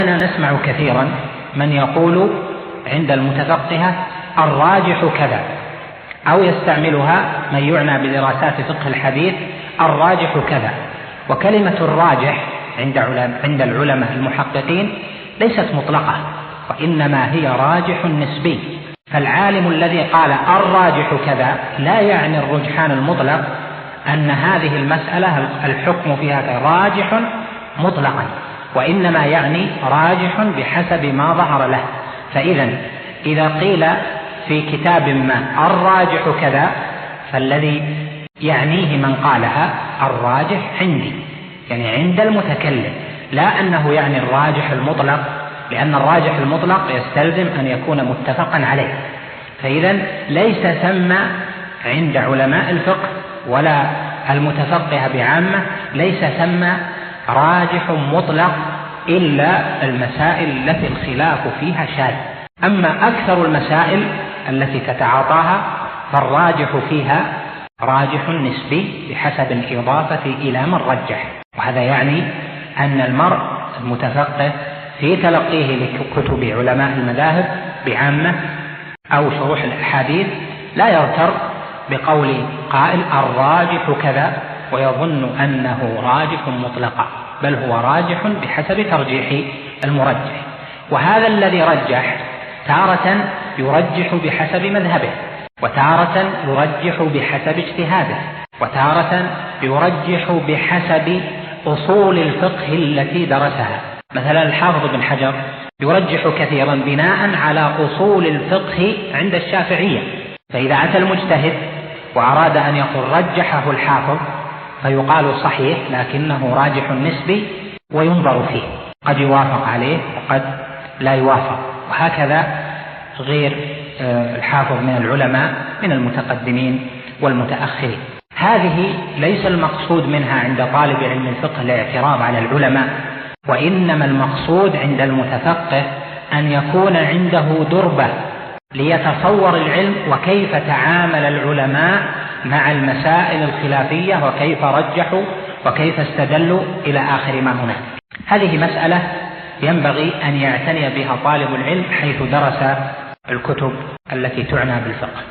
نسمع كثيرا من يقول عند المتفقهة الراجح كذا، أو يستعملها من يعنى بدراسات فقه الحديث الراجح كذا. وكلمة الراجح عند العلماء المحققين ليست مطلقة، وإنما هي راجح نسبي. فالعالم الذي قال الراجح كذا لا يعني الرجحان المطلق، أن هذه المسألة الحكم فيها راجح مطلقا، وإنما يعني راجح بحسب ما ظهر له. إذا قيل في كتاب ما الراجح كذا، فالذي يعنيه من قالها الراجح عندي، يعني عند المتكلم، لا أنه يعني الراجح المطلق، لأن الراجح المطلق يستلزم أن يكون متفقا عليه. فإذا ليس ثم عند علماء الفقه ولا المتفقه بعامة ليس ثم راجح مطلق إلا المسائل التي الخلاف فيها شاذ. أما أكثر المسائل التي تتعاطاها فالراجح فيها راجح نسبي بحسب الإضافة إلى من رجح. وهذا يعني أن المرء المتفقه في تلقيه لكتب علماء المذاهب بعامة أو شروح الأحاديث لا يغتر بقول قائل الراجح كذا ويظن أنه راجح مطلقا، بل هو راجح بحسب ترجيح المرجح. وهذا الذي رجح تارة يرجح بحسب مذهبه، وتارة يرجح بحسب اجتهاده، وتارة يرجح بحسب أصول الفقه التي درسها. مثلا الحافظ بن حجر يرجح كثيرا بناء على أصول الفقه عند الشافعية، فإذا أتى المجتهد وأراد أن يقول رجحه الحافظ فيقال صحيح، لكنه راجح نسبي وينظر فيه، قد يوافق عليه وقد لا يوافق. وهكذا غير الحافظ من العلماء من المتقدمين والمتأخرين. هذه ليس المقصود منها عند طالب علم الفقه الاعتراض على العلماء، وإنما المقصود عند المتفقه أن يكون عنده دربة ليتصور العلم وكيف تعامل العلماء مع المسائل الخلافية وكيف رجحوا وكيف استدلوا إلى آخر ما هناك. هذه مسألة ينبغي أن يعتني بها طالب العلم حيث درس الكتب التي تعنى بالفقه.